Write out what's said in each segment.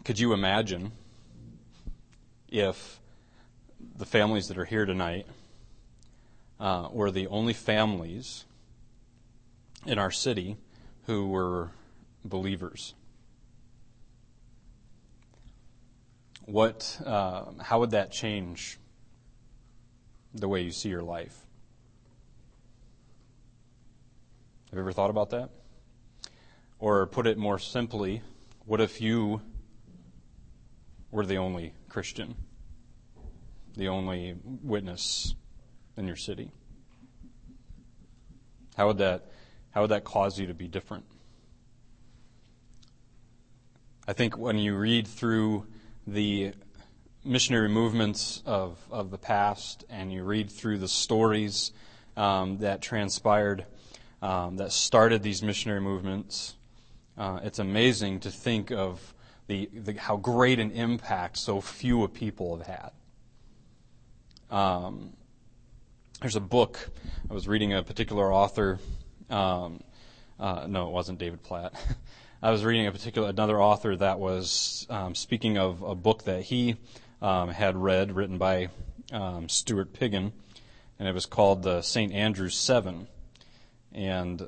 Could you imagine if the families that are here tonight were the only families in our city who were believers? How would that change the way you see your life? Have you ever thought about that? Or put it more simply, what if you were the only Christian, the only witness in your city? How would that cause you to be different? I think when you read through the missionary movements of the past and you read through the stories that transpired, that started these missionary movements, it's amazing to think of how great an impact so few people have had. There's a book. I was reading a particular author. No, it wasn't David Platt. I was reading another author that was speaking of a book that he had read, written by Stuart Piggin, and it was called the St. Andrew's Seven. And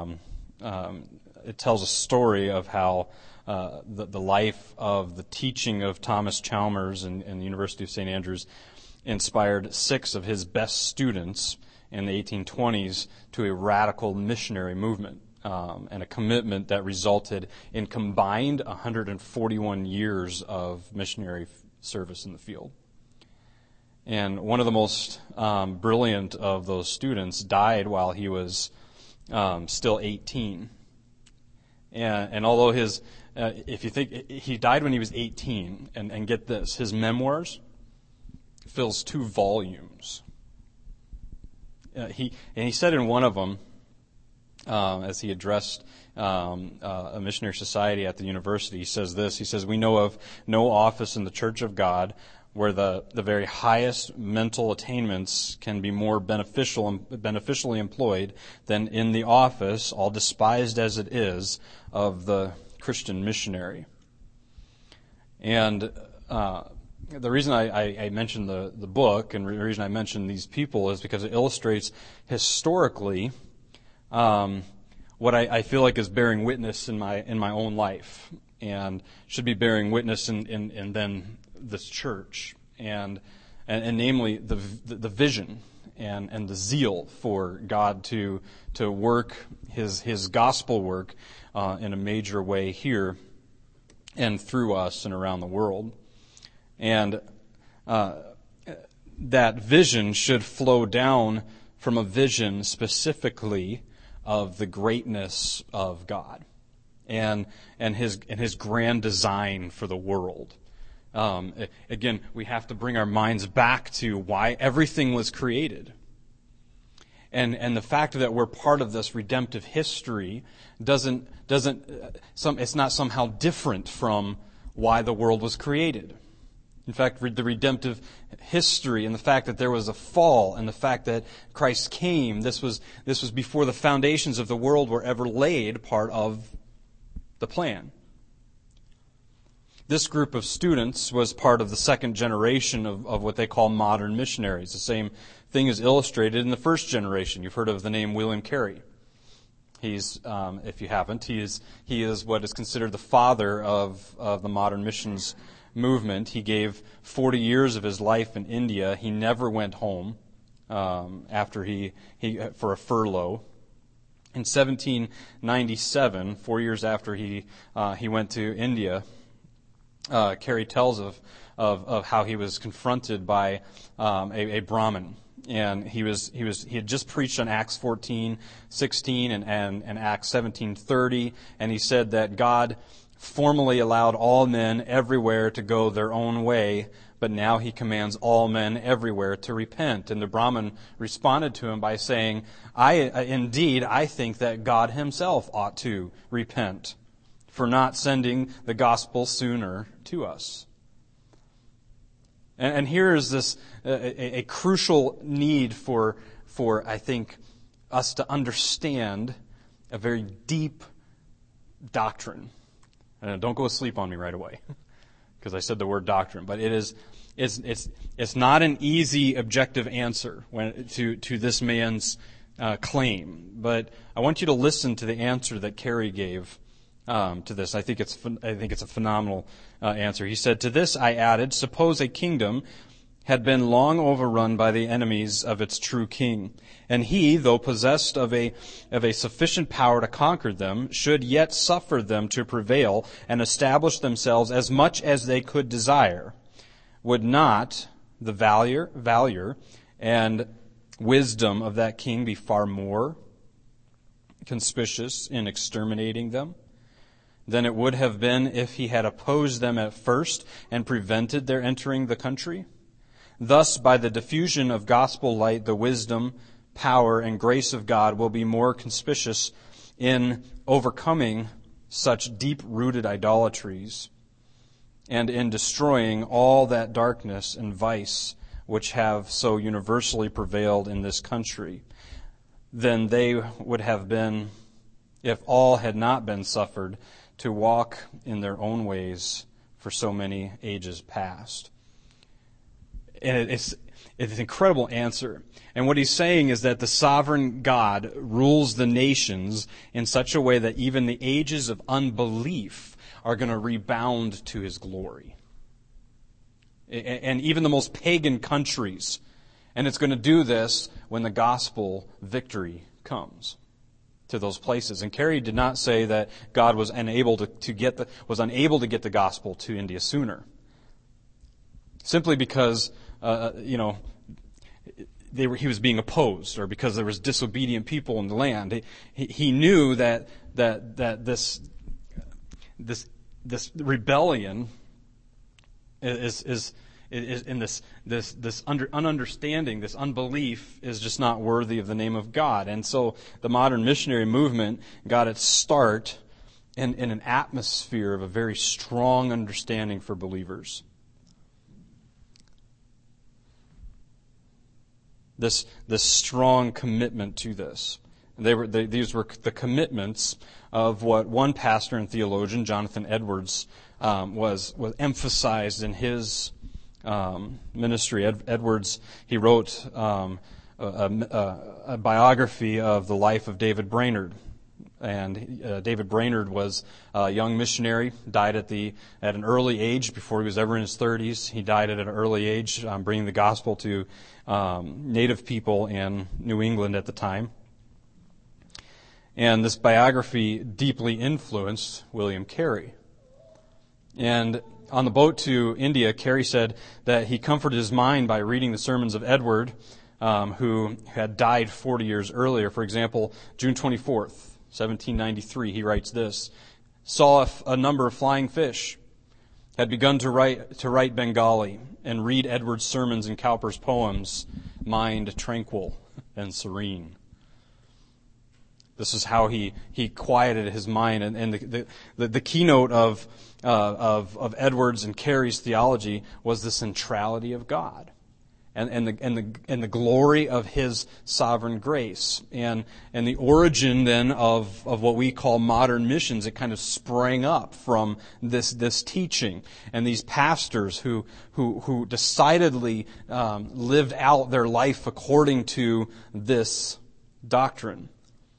it tells a story of how the life of the teaching of Thomas Chalmers in the University of St. Andrews inspired 6 of his best students in the 1820s to a radical missionary movement and a commitment that resulted in combined 141 years of missionary service in the field. And one of the most brilliant of those students died while he was still 18. And although if you think, he died when he was 18, and get this, his memoirs fills 2 volumes. He said in one of them, as he addressed a missionary society at the university, he says this, he says, "We know of no office in the Church of God where the very highest mental attainments can be more beneficially employed than in the office, all despised as it is, of the Christian missionary." And the reason I mentioned the book and the reason I mentioned these people is because it illustrates historically what I feel like is bearing witness in my own life and should be bearing witness in then this church and namely the vision and the zeal for God to work his gospel work in a major way here and through us and around the world. And that vision should flow down from a vision specifically of the greatness of God and his grand design for the world. Again, we have to bring our minds back to why everything was created. And the fact that we're part of this redemptive history it's not somehow different from why the world was created. In fact, the redemptive history and the fact that there was a fall and the fact that Christ came, this was before the foundations of the world were ever laid, part of the plan. This group of students was part of the second generation of what they call modern missionaries. The same thing is illustrated in the first generation. You've heard of the name William Carey. He's, if you haven't, he is what is considered the father of the modern missions movement. He gave 40 years of his life in India. He never went home after he for a furlough. In 1797, 4 years after he went to India, Carey tells of how he was confronted by a Brahmin. And he had just preached on Acts 14:16 and Acts 17:30, and he said that God formerly allowed all men everywhere to go their own way, but now he commands all men everywhere to repent. And the Brahmin responded to him by saying, I think that God himself ought to repent for not sending the gospel sooner to us. And here is this a crucial need for I think us to understand a very deep doctrine. And don't go asleep on me right away. because I said the word doctrine, but it's not an easy objective answer to this man's claim. But I want you to listen to the answer that Carey gave to this. I think it's a phenomenal answer. He said, "To this I added, suppose a kingdom had been long overrun by the enemies of its true king, and he, though possessed of a sufficient power to conquer them, should yet suffer them to prevail and establish themselves as much as they could desire. Would not the valor and wisdom of that king be far more conspicuous in exterminating them than it would have been if he had opposed them at first and prevented their entering the country? Thus, by the diffusion of gospel light, the wisdom, power, and grace of God will be more conspicuous in overcoming such deep-rooted idolatries and in destroying all that darkness and vice which have so universally prevailed in this country than they would have been if all had not been suffered to walk in their own ways for so many ages past." And it's an incredible answer. And what he's saying is that the sovereign God rules the nations in such a way that even the ages of unbelief are going to rebound to his glory. And even the most pagan countries. And it's going to do this when the gospel victory comes to those places. And Carey did not say that God was unable to get the gospel to India sooner. Simply because he was being opposed, or because there was disobedient people in the land. He knew that this rebellion is in this ununderstanding, this unbelief is just not worthy of the name of God. And so the modern missionary movement got its start in an atmosphere of a very strong understanding for believers. This strong commitment to this. These were the commitments of what one pastor and theologian, Jonathan Edwards, was emphasized in his ministry. Edwards, he wrote a biography of the life of David Brainerd. And David Brainerd was a young missionary, died at an early age, before he was ever in his 30s. He died at an early age, bringing the gospel to native people in New England at the time. And this biography deeply influenced William Carey. And on the boat to India, Carey said that he comforted his mind by reading the sermons of Edward, who had died 40 years earlier. For example, June 24th, 1793, he writes this: "Saw a number of flying fish, had begun to write Bengali, and read Edward's sermons and Cowper's poems, mind tranquil and serene." This is how he quieted his mind, and the keynote of Edwards and Carey's theology was the centrality of God, and the glory of His sovereign grace, and the origin then of what we call modern missions. It kind of sprang up from this teaching, and these pastors who decidedly lived out their life according to this doctrine.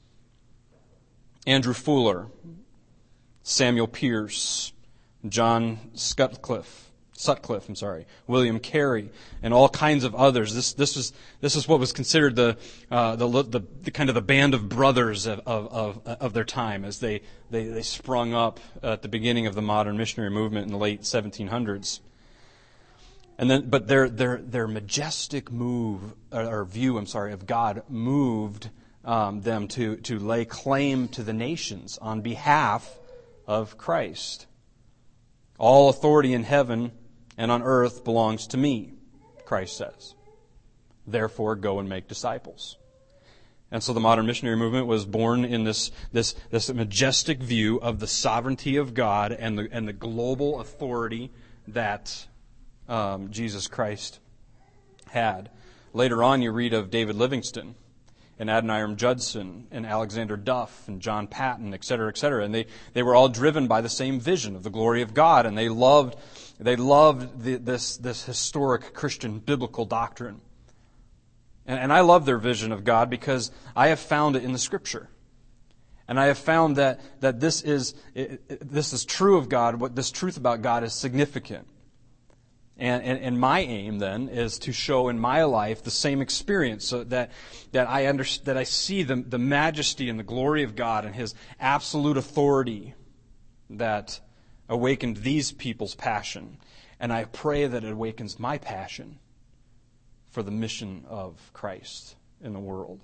Andrew Fuller, Samuel Pierce, John Sutcliffe, William Carey, and all kinds of others. This is what was considered the kind of the band of brothers of their time, as they sprung up at the beginning of the modern missionary movement in the late 1700s. And then, but their majestic view of God moved them to lay claim to the nations on behalf of Christ. "All authority in heaven and on earth belongs to me," Christ says. "Therefore, go and make disciples." And so the modern missionary movement was born in this majestic view of the sovereignty of God and the global authority that Jesus Christ had. Later on, you read of David Livingstone and Adoniram Judson and Alexander Duff and John Patton, et cetera, and they were all driven by the same vision of the glory of God, and they loved They loved this historic Christian biblical doctrine. And I love their vision of God because I have found it in the Scripture. And I have found that this is true of God. This truth about God is significant. And my aim then is to show in my life the same experience, so that I see the majesty and the glory of God and His absolute authority that awakened these people's passion. And I pray that it awakens my passion for the mission of Christ in the world.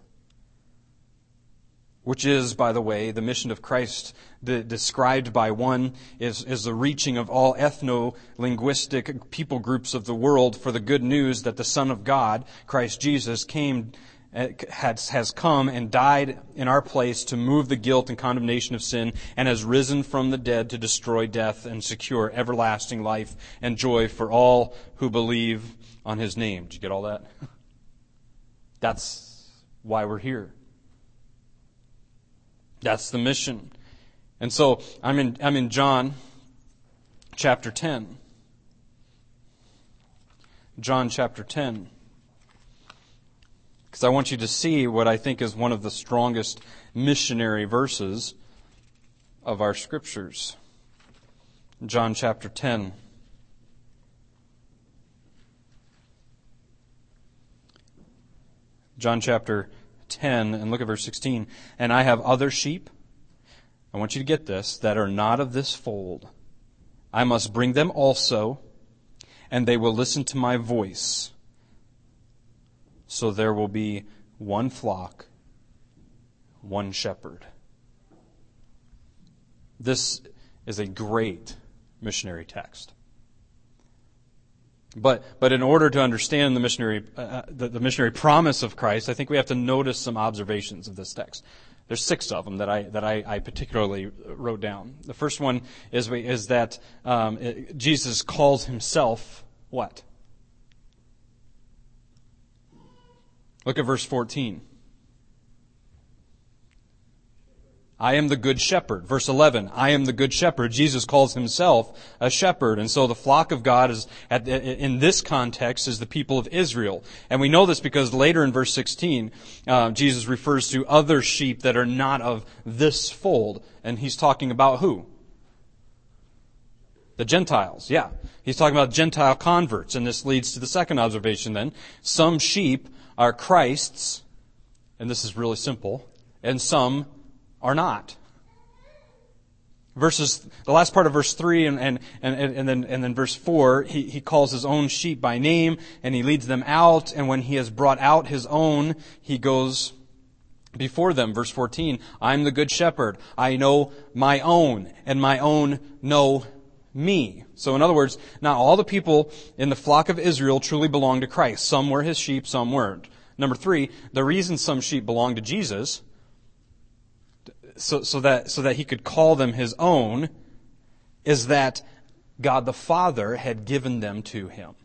Which is, by the way, the mission of Christ described by one is the reaching of all ethno-linguistic people groups of the world for the good news that the Son of God, Christ Jesus, has come and died in our place to move the guilt and condemnation of sin, and has risen from the dead to destroy death and secure everlasting life and joy for all who believe on His name. Did you get all that? That's why we're here. That's the mission. And so I'm in John chapter 10. John chapter 10. Because I want you to see what I think is one of the strongest missionary verses of our Scriptures. John chapter 10. John chapter 10, and look at verse 16. And I have other sheep, I want you to get this, that are not of this fold. I must bring them also, and they will listen to my voice. So there will be one flock, one shepherd. This is a great missionary text. But in order to understand the missionary promise of Christ, I think we have to notice some observations of this text. There's 6 of them that I particularly wrote down. The first one is that Jesus calls Himself what? Look at verse 14. I am the good shepherd. Verse 11, I am the good shepherd. Jesus calls Himself a shepherd. And so the flock of God is, in this context, is the people of Israel. And we know this because later in verse 16, Jesus refers to other sheep that are not of this fold. And He's talking about who? The Gentiles, yeah. He's talking about Gentile converts. And this leads to the second observation then. Some sheep are Christ's, and this is really simple, and some are not. The last part of verse 3 and then verse 4, he calls His own sheep by name, and He leads them out, and when He has brought out His own, He goes before them. Verse 14, I'm the good shepherd. I know my own, and my own know me. So in other words, not all the people in the flock of Israel truly belong to Christ. Some were His sheep, some weren't. Number 3, the reason some sheep belong to Jesus, so that He could call them His own, is that God the Father had given them to Him.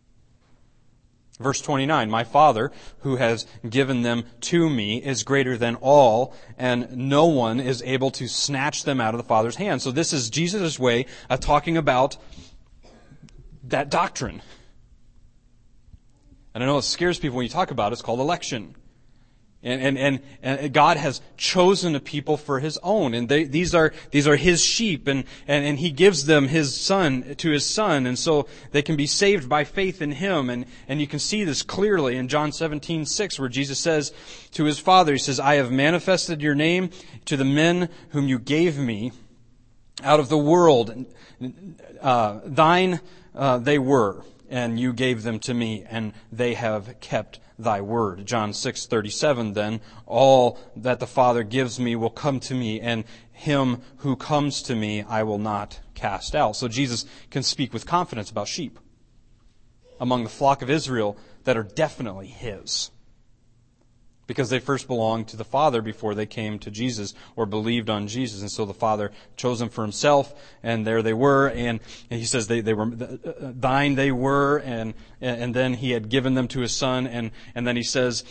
Verse 29, my Father, who has given them to me, is greater than all, and no one is able to snatch them out of the Father's hand. So this is Jesus' way of talking about that doctrine. And I know it scares people when you talk about it. It's called election. And God has chosen a people for His own, and these are His sheep, and He gives them His Son to His Son, and so they can be saved by faith in Him, and you can see this clearly in John 17:6, where Jesus says to His Father, He says, I have manifested your name to the men whom you gave me out of the world. Thine they were, and you gave them to me, and they have kept thy word. John 6:37, then, all that the Father gives me will come to me, and him who comes to me I will not cast out. So Jesus can speak with confidence about sheep among the flock of Israel that are definitely His, because they first belonged to the Father before they came to Jesus or believed on Jesus. And so the Father chose them for Himself, and there they were. And He says they were thine they were, and then He had given them to His Son, and then He says,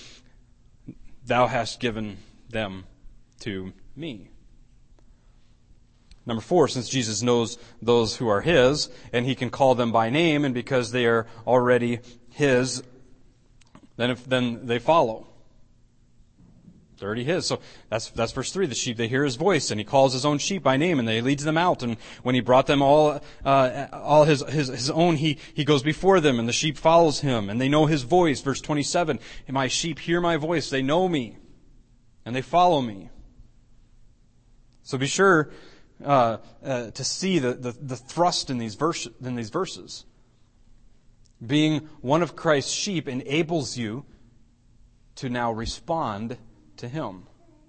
Thou hast given them to me. Number 4, since Jesus knows those who are His, and He can call them by name, and because they are already His, then they follow. They're already His. So that's verse 3. The sheep, they hear His voice, and He calls His own sheep by name, and they leads them out. And when He brought them all His own, He goes before them, and the sheep follows Him, and they know His voice. Verse 27, my sheep hear my voice, they know me, and they follow me. So be sure to see the thrust in these verses. Being one of Christ's sheep enables you to now respond to Him.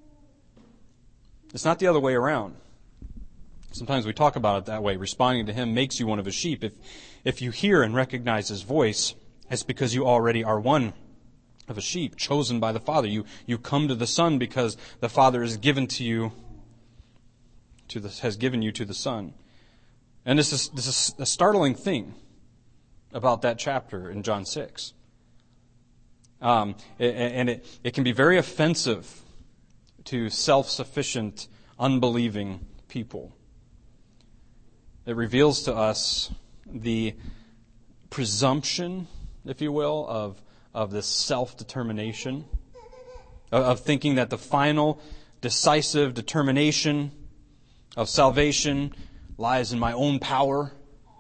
It's not the other way around. Sometimes we talk about it that way. Responding to Him makes you one of His sheep. If you hear and recognize His voice, it's because you already are one of a sheep, chosen by the Father. You come to the Son because the Father has given you to the Son. And this is a startling thing about that chapter in John 6. And it can be very offensive to self-sufficient, unbelieving people. It reveals to us the presumption, if you will, of this self-determination, of thinking that the final, decisive determination of salvation lies in my own power.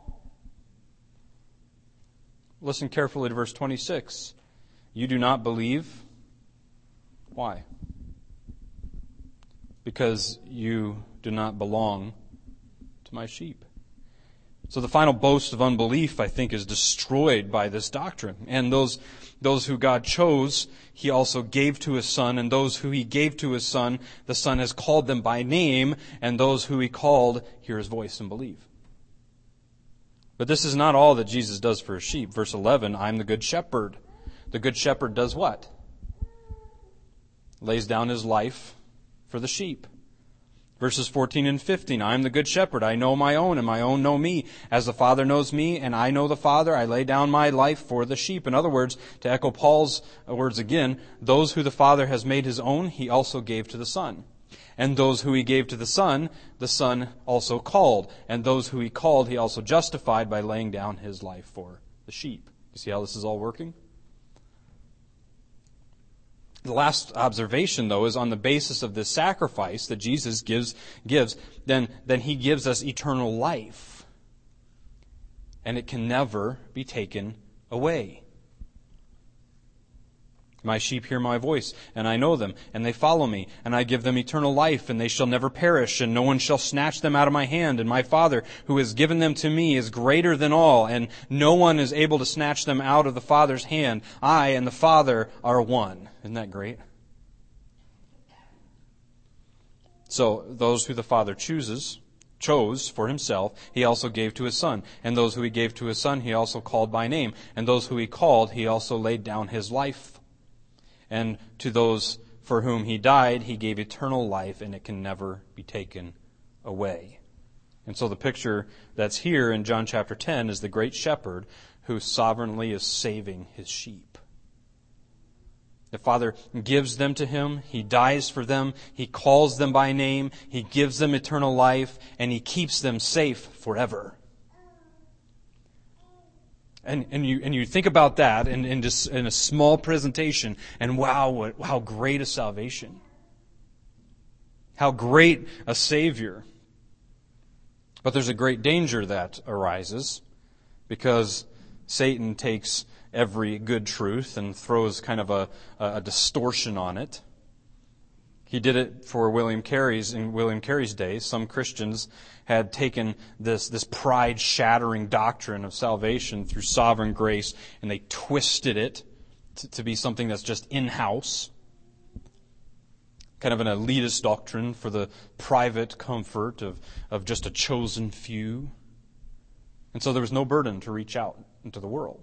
Listen carefully to verse 26. You do not believe. Why? Because you do not belong to my sheep. So the final boast of unbelief, I think, is destroyed by this doctrine. And those who God chose, He also gave to His Son. And those who He gave to His Son, the Son has called them by name. And those who He called hear His voice and believe. But this is not all that Jesus does for His sheep. Verse 11, I'm the good shepherd. The good shepherd does what? Lays down his life for the sheep. Verses 14 and 15, I am the good shepherd. I know my own, and my own know me. As the Father knows me, and I know the Father, I lay down my life for the sheep. In other words, to echo Paul's words again, those who the Father has made His own, He also gave to the Son. And those who He gave to the Son also called. And those who He called, He also justified by laying down His life for the sheep. You see how this is all working? The last observation, though, is on the basis of this sacrifice that Jesus gives, then He gives us eternal life. And it can never be taken away. My sheep hear my voice, and I know them, and they follow me, and I give them eternal life, and they shall never perish, and no one shall snatch them out of my hand. And my Father, who has given them to me, is greater than all, and no one is able to snatch them out of the Father's hand. I and the Father are one. Isn't that great? So, those who the Father chose for Himself, He also gave to His Son. And those who He gave to His Son, He also called by name. And those who He called, He also laid down His life. And to those for whom He died, He gave eternal life, and it can never be taken away. And so the picture that's here in John chapter 10 is the great shepherd who sovereignly is saving His sheep. The Father gives them to Him. He dies for them. He calls them by name. He gives them eternal life, and He keeps them safe forever. And you think about that in just in a small presentation, and wow, how great a salvation. How great a Savior. But there's a great danger that arises, because Satan takes every good truth and throws kind of a distortion on it. He did it for in William Carey's day. Some Christians had taken this pride-shattering doctrine of salvation through sovereign grace, and they twisted it to be something that's just in-house. Kind of an elitist doctrine for the private comfort of just a chosen few. And so there was no burden to reach out into the world.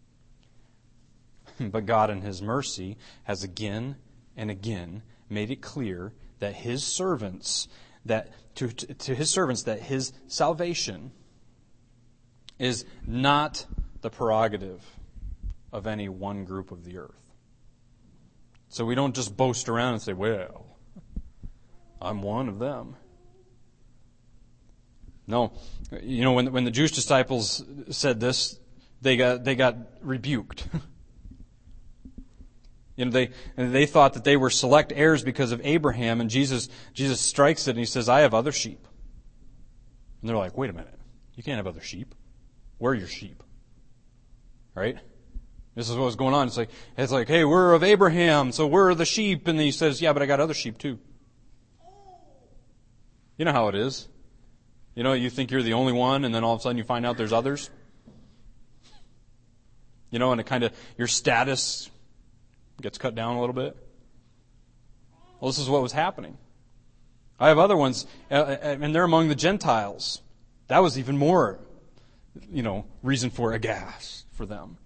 But God in His mercy has again and again made it clear that His servants, that His salvation is not the prerogative of any one group of the earth. So we don't just boast around and say, well, I'm one of them. No. You know, when the Jewish disciples said this, they got rebuked. You know, they thought that they were select heirs because of Abraham, and Jesus strikes it and he says, I have other sheep. And they're like, wait a minute, you can't have other sheep. We're your sheep. Right? This is what was going on. It's like, hey, we're of Abraham, so we're the sheep. And then he says, yeah, but I got other sheep too. You know how it is. You know, you think you're the only one, and then all of a sudden you find out there's others. You know, and it kind of, your status gets cut down a little bit. Well, this is what was happening. I have other ones, and they're among the Gentiles. That was even more, reason for aghast for them.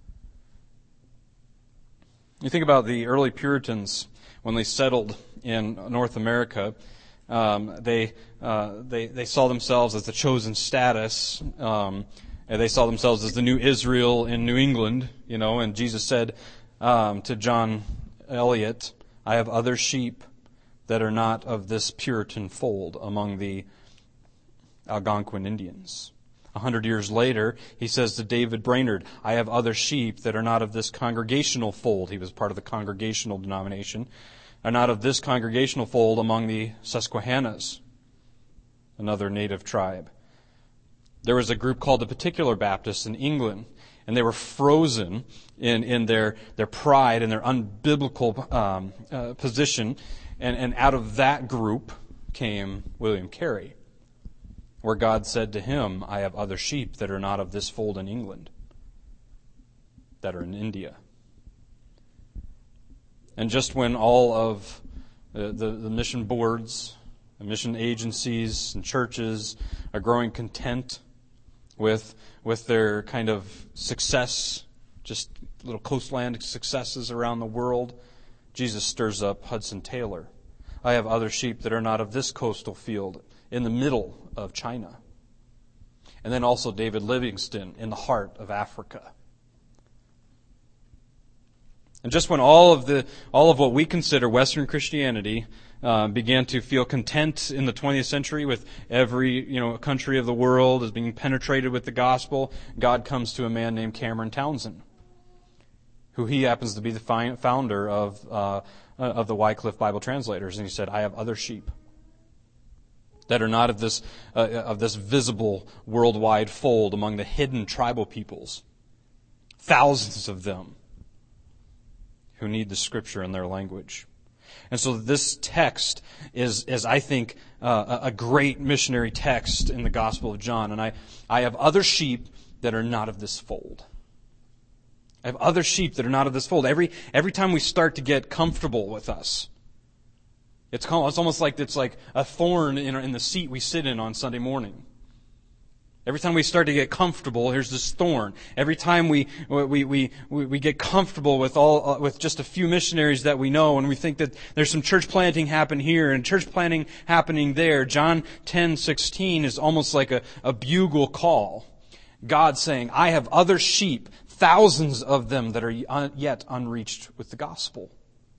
You think about the early Puritans when they settled in North America. They saw themselves as the chosen status. And they saw themselves as the new Israel in New England. And Jesus said to John Eliot, "I have other sheep that are not of this Puritan fold among the Algonquin Indians." 100 years later, he says to David Brainerd, "I have other sheep that are not of this congregational fold." He was part of the congregational denomination. "Are not of this congregational fold among the Susquehannas," another native tribe. There was a group called the Particular Baptists in England, and they were frozen in their pride and their unbiblical position. And out of that group came William Carey, where God said to him, "I have other sheep that are not of this fold in England, that are in India." And just when all of the mission boards, the mission agencies, and churches are growing content with their kind of success, just little coastland successes around the world, Jesus stirs up Hudson Taylor. "I have other sheep that are not of this coastal field in the middle of China." And then also David Livingstone in the heart of Africa. And just when all of what we consider Western Christianity began to feel content in the 20th century, with every country of the world as being penetrated with the gospel, God comes to a man named Cameron Townsend, who he happens to be the founder of the Wycliffe Bible Translators, and he said, "I have other sheep that are not of this visible worldwide fold among the hidden tribal peoples, thousands of them who need the Scripture in their language." And so this text is I think, a great missionary text in the Gospel of John. And I have other sheep that are not of this fold. I have other sheep that are not of this fold. Every time we start to get comfortable with us, it's almost like it's like a thorn in the seat we sit in on Sunday morning. Every time we start to get comfortable, here's this thorn. Every time we get comfortable with just a few missionaries that we know, and we think that there's some church planting happen here and church planting happening there, John 10:16 is almost like a bugle call. God saying, "I have other sheep, thousands of them that are yet unreached with the gospel."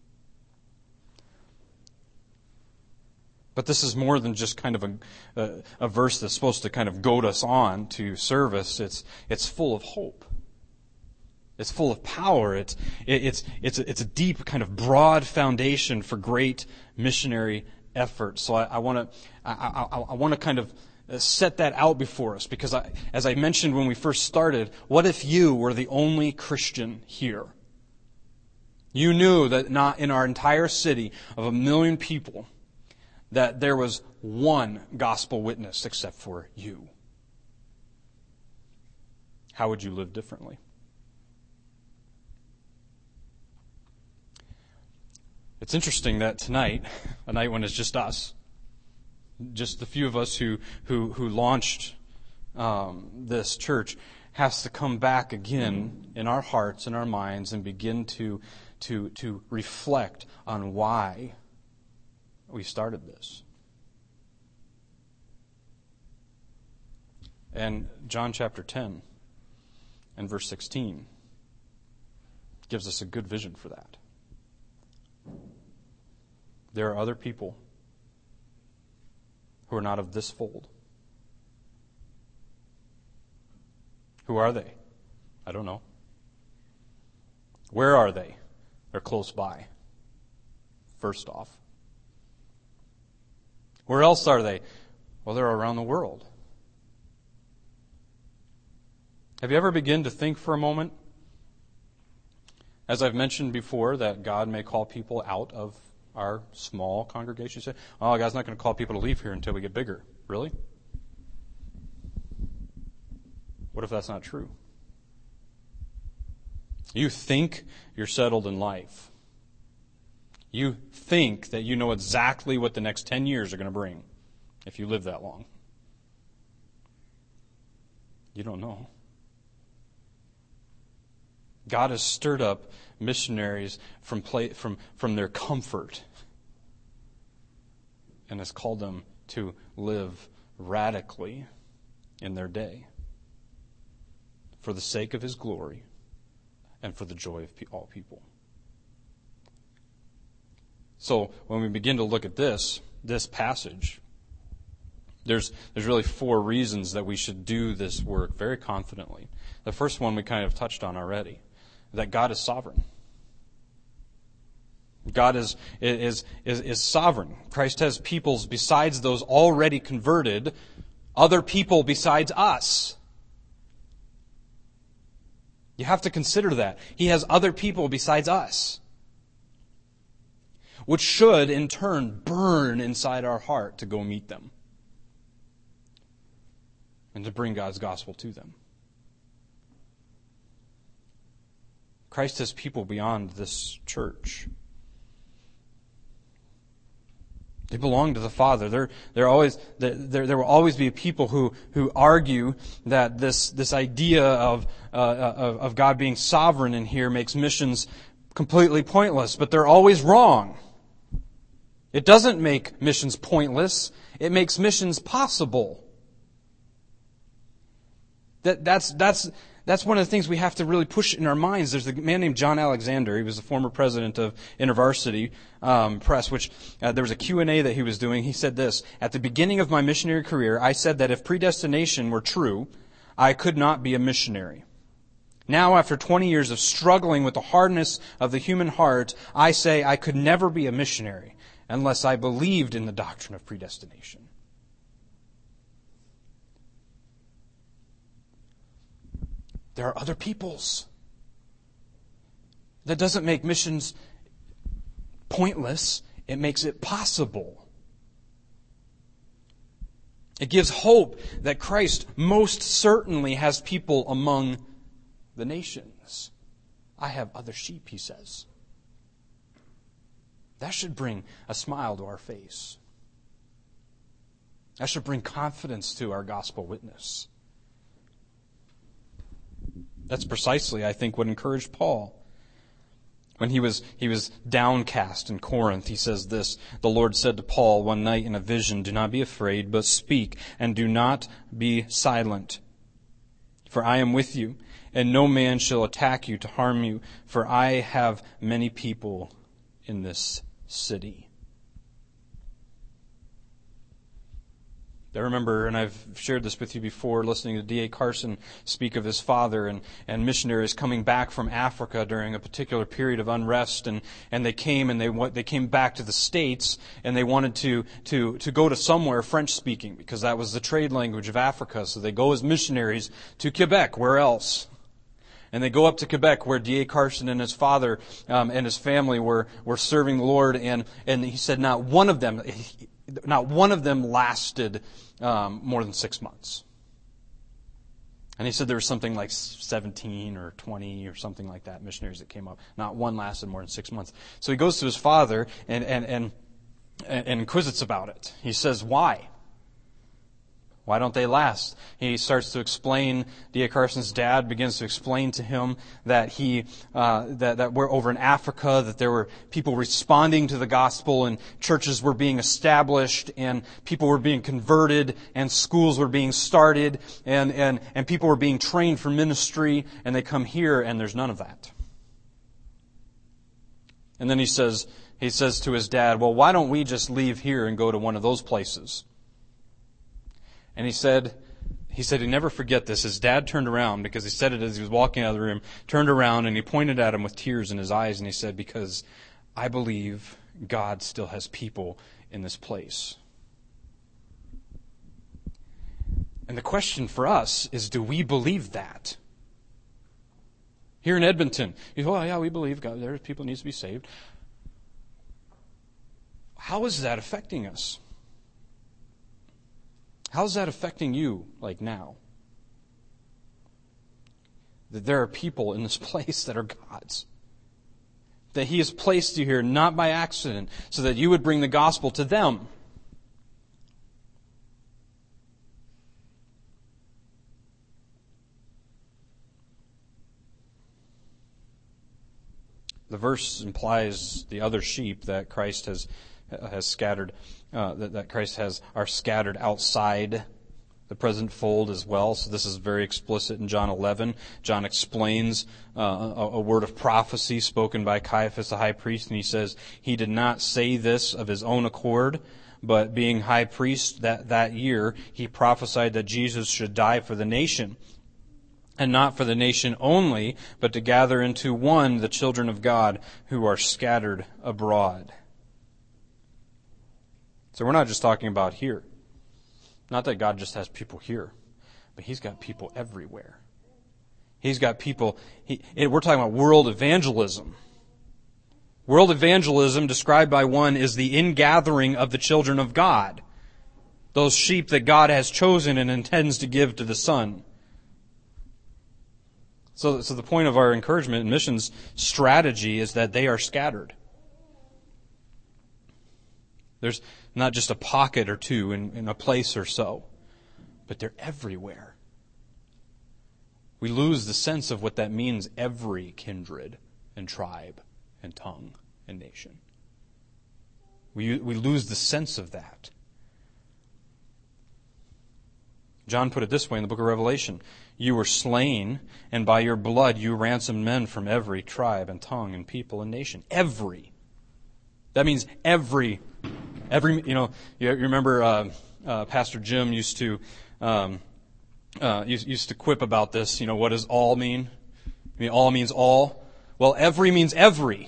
But this is more than just kind of a verse that's supposed to kind of goad us on to service. It's full of hope. It's full of power. It's a deep, kind of broad foundation for great missionary effort. So I want to kind of set that out before us, because as I mentioned when we first started, what if you were the only Christian here? You knew that not in our entire city of 1 million people, that there was one gospel witness except for you. How would you live differently? It's interesting that tonight, a night when it's just us, just the few of us who launched this church, has to come back again in our hearts and our minds and begin to reflect on why we started this. And John chapter 10 and verse 16 gives us a good vision for that. There are other people who are not of this fold. Who are they? I don't know. Where are they? They're close by. First off. Where else are they? Well, they're around the world. Have you ever begun to think for a moment, as I've mentioned before, that God may call people out of our small congregation? You say, oh, God's not going to call people to leave here until we get bigger. Really? What if that's not true? You think you're settled in life. You think that you know exactly what the next 10 years are going to bring if you live that long. You don't know. God has stirred up missionaries from their comfort and has called them to live radically in their day for the sake of His glory and for the joy of all people. So when we begin to look at this passage, there's really 4 reasons that we should do this work very confidently. The first one we kind of touched on already, that God is sovereign. God is sovereign. Christ has peoples besides those already converted, other people besides us. You have to consider that. He has other people besides us, which should, in turn, burn inside our heart to go meet them and to bring God's gospel to them. Christ has people beyond this church. They belong to the Father. There will always be people who argue that this idea of God being sovereign in here makes missions completely pointless, but they're always wrong. It doesn't make missions pointless. It makes missions possible. That's one of the things we have to really push in our minds. There's a man named John Alexander. He was the former president of InterVarsity Press, which there was a Q&A that he was doing. He said this: at the beginning of my missionary career, I said that if predestination were true, I could not be a missionary. Now, after 20 years of struggling with the hardness of the human heart, I say I could never be a missionary unless I believed in the doctrine of predestination. There are other peoples. That doesn't make missions pointless. It makes it possible. It gives hope that Christ most certainly has people among the nations. I have other sheep, he says. That should bring a smile to our face. That should bring confidence to our gospel witness. That's precisely, I think, what encouraged Paul. When he was downcast in Corinth, he says this: the Lord said to Paul one night in a vision, do not be afraid, but speak, and do not be silent. For I am with you, and no man shall attack you to harm you, for I have many people in this city. I remember, and I've shared this with you before, listening to D.A. Carson speak of his father and missionaries coming back from Africa during a particular period of unrest, and they came back to the States, and they wanted to go to somewhere French speaking, because that was the trade language of Africa. So they go as missionaries to Quebec. Where else? And they go up to Quebec, where D.A. Carson and his father and his family were serving the Lord, and he said not one of them lasted more than 6 months. And he said there was something like 17 or 20 or something like that missionaries that came up. Not one lasted more than 6 months. So he goes to his father and inquisits about it. He says, why? Why don't they last? He starts to explain. D.A. Carson's dad begins to explain to him that that we're over in Africa, that there were people responding to the gospel, and churches were being established, and people were being converted, and schools were being started, and people were being trained for ministry, and they come here, and there's none of that. And then he says to his dad, well, why don't we just leave here and go to one of those places? And he said, he said he'd never forget this. His dad turned around, because he said it as he was walking out of the room, turned around and he pointed at him with tears in his eyes, and he said, because I believe God still has people in this place. And the question for us is, do we believe that? Here in Edmonton, you go, oh yeah, we believe God, there are people who need to be saved. How is that affecting us? How is that affecting you, like now? That there are people in this place that are God's. That He has placed you here not by accident, so that you would bring the gospel to them. The verse implies the other sheep that Christ has scattered, that Christ are scattered outside the present fold as well. So this is very explicit in John 11. John explains a word of prophecy spoken by Caiaphas the high priest, and he says he did not say this of his own accord, but being high priest that year, he prophesied that Jesus should die for the nation. And not for the nation only, but to gather into one the children of God who are scattered abroad. So we're not just talking about here. Not that God just has people here, but He's got people everywhere. He's got people, we're talking about world evangelism. World evangelism, described by one, is the ingathering of the children of God. Those sheep that God has chosen and intends to give to the Son. So the point of our encouragement and missions strategy is that they are scattered. There's not just a pocket or two in a place or so, but they're everywhere. We lose the sense of what that means, every kindred and tribe and tongue and nation. We lose the sense of that. John put it this way in the book of Revelation. You were slain, and by your blood you ransomed men from every tribe and tongue and people and nation. Every. That means every, you remember Pastor Jim used to quip about this, what does all mean? I mean, all means all. Well, every means every.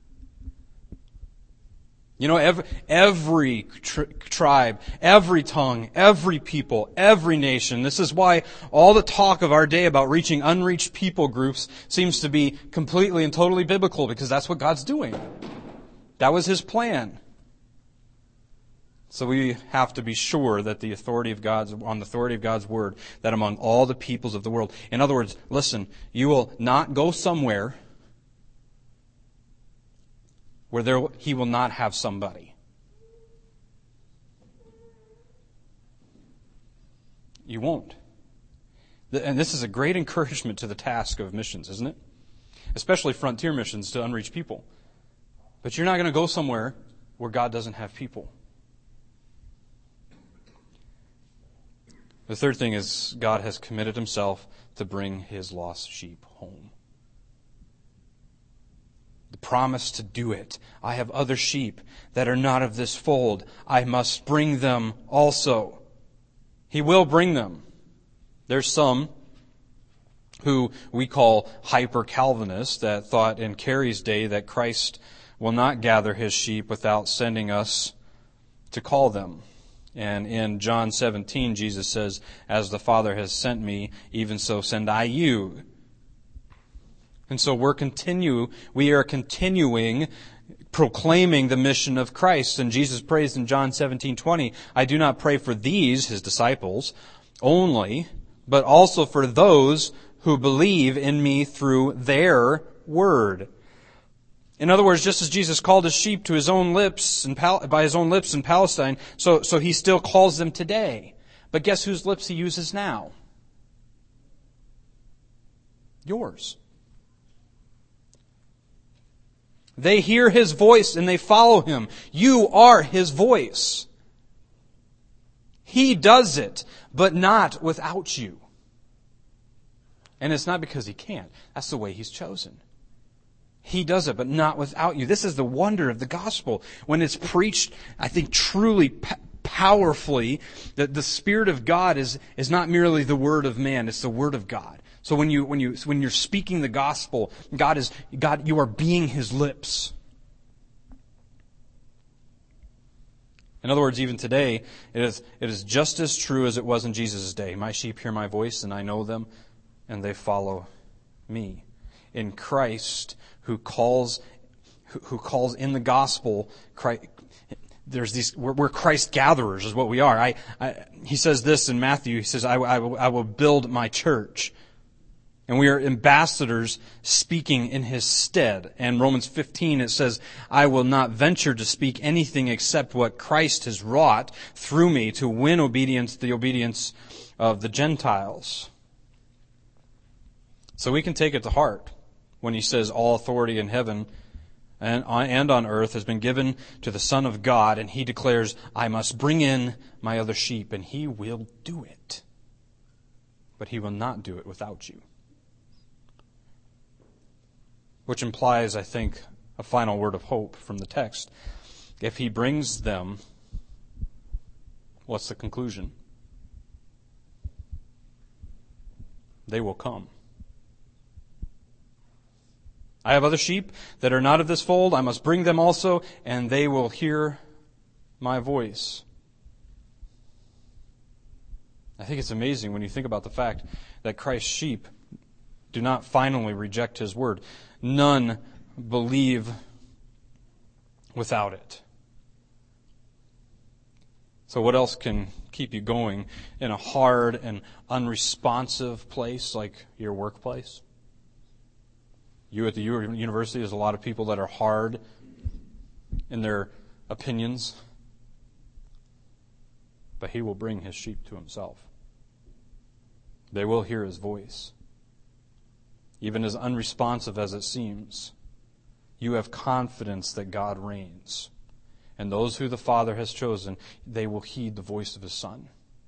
Every tribe, every tongue, every people, every nation. This is why all the talk of our day about reaching unreached people groups seems to be completely and totally biblical, because that's what God's doing. That was His plan. So we have to be sure that on the authority of God's Word, that among all the peoples of the world. In other words, listen, you will not go somewhere where He will not have somebody. You won't. And this is a great encouragement to the task of missions, isn't it? Especially frontier missions to unreached people. But you're not going to go somewhere where God doesn't have people. The third thing is God has committed Himself to bring His lost sheep home. The promise to do it. I have other sheep that are not of this fold. I must bring them also. He will bring them. There's some who we call hyper-Calvinists that thought in Carey's day that Christ will not gather His sheep without sending us to call them. And in John 17, Jesus says, as the Father has sent me, even so send I you. And so we are continuing proclaiming the mission of Christ. And Jesus prays in John 17:20, I do not pray for these, His disciples, only, but also for those who believe in me through their word. In other words, just as Jesus called His sheep to His own lips by His own lips in Palestine, so He still calls them today. But guess whose lips He uses now? Yours. They hear His voice and they follow Him. You are His voice. He does it, but not without you. And it's not because He can't. That's the way He's chosen. He does it, but not without you. This is the wonder of the gospel. When it's preached, I think truly powerfully that the Spirit of God is not merely the word of man, it's the word of God. So when you're speaking the gospel, God, you are being His lips. In other words, even today, it is just as true as it was in Jesus' day. My sheep hear my voice, and I know them, and they follow me. In Christ, who calls in the gospel, Christ, we're Christ gatherers, is what we are. He says this in Matthew. He says, I will build my church. And we are ambassadors speaking in His stead. And Romans 15, it says, I will not venture to speak anything except what Christ has wrought through me to win the obedience of the Gentiles. So we can take it to heart when He says all authority in heaven and on earth has been given to the Son of God, and He declares, I must bring in my other sheep, and He will do it. But He will not do it without you. Which implies, I think, a final word of hope from the text. If He brings them, what's the conclusion? They will come. I have other sheep that are not of this fold. I must bring them also, and they will hear my voice. I think it's amazing when you think about the fact that Christ's sheep do not finally reject His word. None believe without it. So what else can keep you going in a hard and unresponsive place like your workplace? You at the university, there's a lot of people that are hard in their opinions. But He will bring His sheep to Himself. They will hear His voice. Even as unresponsive as it seems, you have confidence that God reigns. And those who the Father has chosen, they will heed the voice of His Son.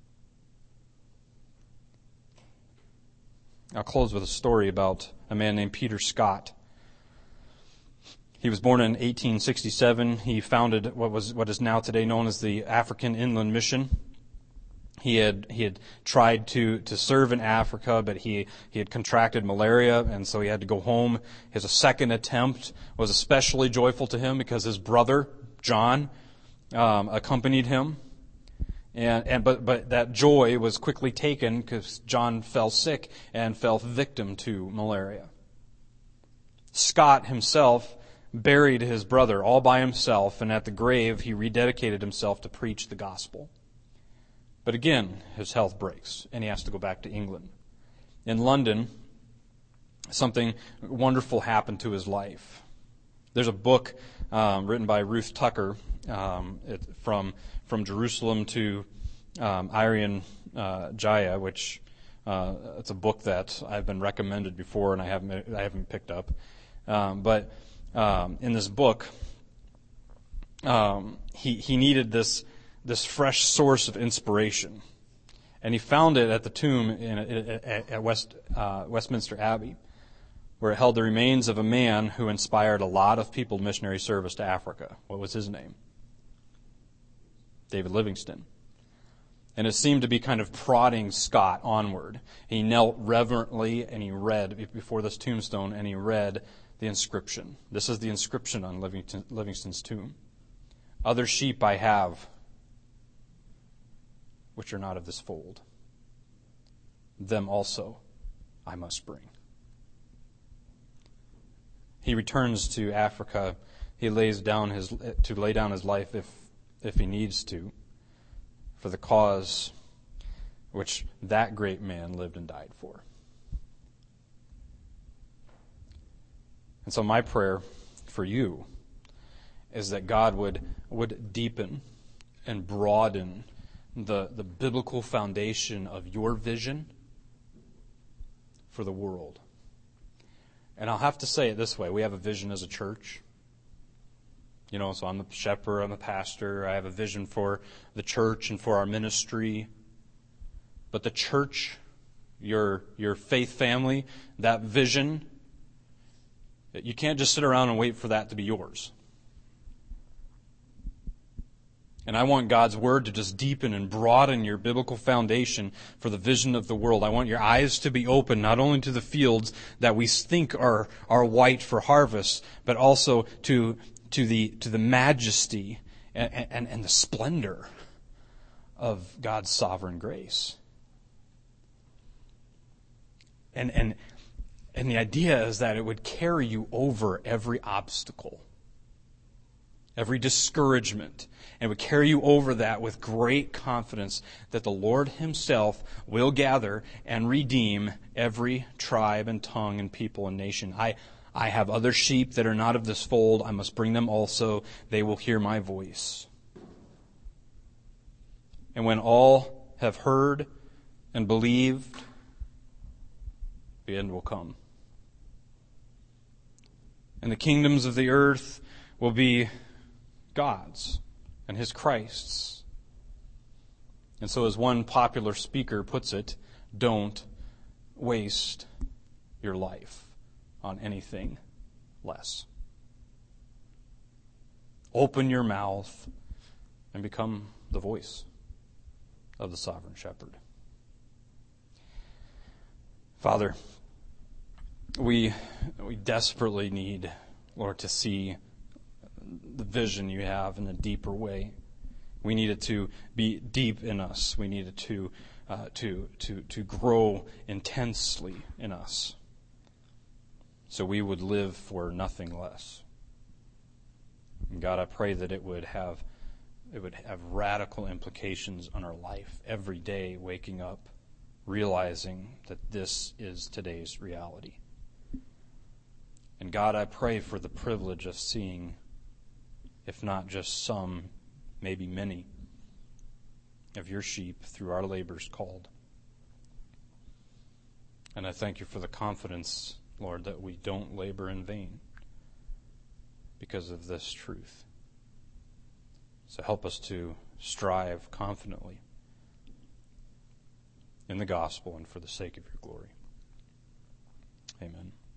I'll close with a story about a man named Peter Scott. He was born in 1867. He founded what is now today known as the African Inland Mission. He had tried to serve in Africa, but he had contracted malaria, and so he had to go home. His second attempt was especially joyful to him because his brother, John, accompanied him. But that joy was quickly taken because John fell sick and fell victim to malaria. Scott himself buried his brother all by himself, and at the grave he rededicated himself to preach the gospel. But again, his health breaks, and he has to go back to England. In London, something wonderful happened to his life. There's a book written by Ruth Tucker from Jerusalem to Irian Jaya, which it's a book that I've been recommended before and I haven't picked up. But in this book, he needed this fresh source of inspiration, and he found it at the tomb at Westminster Abbey, where it held the remains of a man who inspired a lot of people to missionary service to Africa. What was his name? David Livingstone. And it seemed to be kind of prodding Scott onward. He knelt reverently and he read before this tombstone, and he read the inscription. This is the inscription on Livingstone's tomb. Other sheep I have, which are not of this fold. Them also I must bring. He returns to Africa. He lays down to lay down his life if he needs to, for the cause which that great man lived and died for. And so my prayer for you is that God would deepen and broaden the biblical foundation of your vision for the world. And I'll have to say it this way. We have a vision as a church. So I'm the shepherd, I'm the pastor. I have a vision for the church and for our ministry. But the church, your faith family, that vision, you can't just sit around and wait for that to be yours. And I want God's Word to just deepen and broaden your biblical foundation for the vision of the world. I want your eyes to be open not only to the fields that we think are white for harvest, but also to the majesty and the splendor of God's sovereign grace. And the idea is that it would carry you over every obstacle, every discouragement, and would carry you over that with great confidence that the Lord Himself will gather and redeem every tribe and tongue and people and nation. I have other sheep that are not of this fold. I must bring them also. They will hear my voice. And when all have heard and believed, the end will come. And the kingdoms of the earth will be God's and His Christ's. And so, as one popular speaker puts it, don't waste your life on anything less. Open your mouth and become the voice of the sovereign shepherd. Father, we desperately need, Lord, to see the vision you have in a deeper way. We need it to be deep in us. We need it to grow intensely in us, so we would live for nothing less. And God, I pray that it would have radical implications on our life every day, waking up, realizing that this is today's reality. And God, I pray for the privilege of seeing, if not just some, maybe many, of your sheep through our labors called. And I thank you for the confidence, Lord, that we don't labor in vain because of this truth. So help us to strive confidently in the gospel and for the sake of your glory. Amen.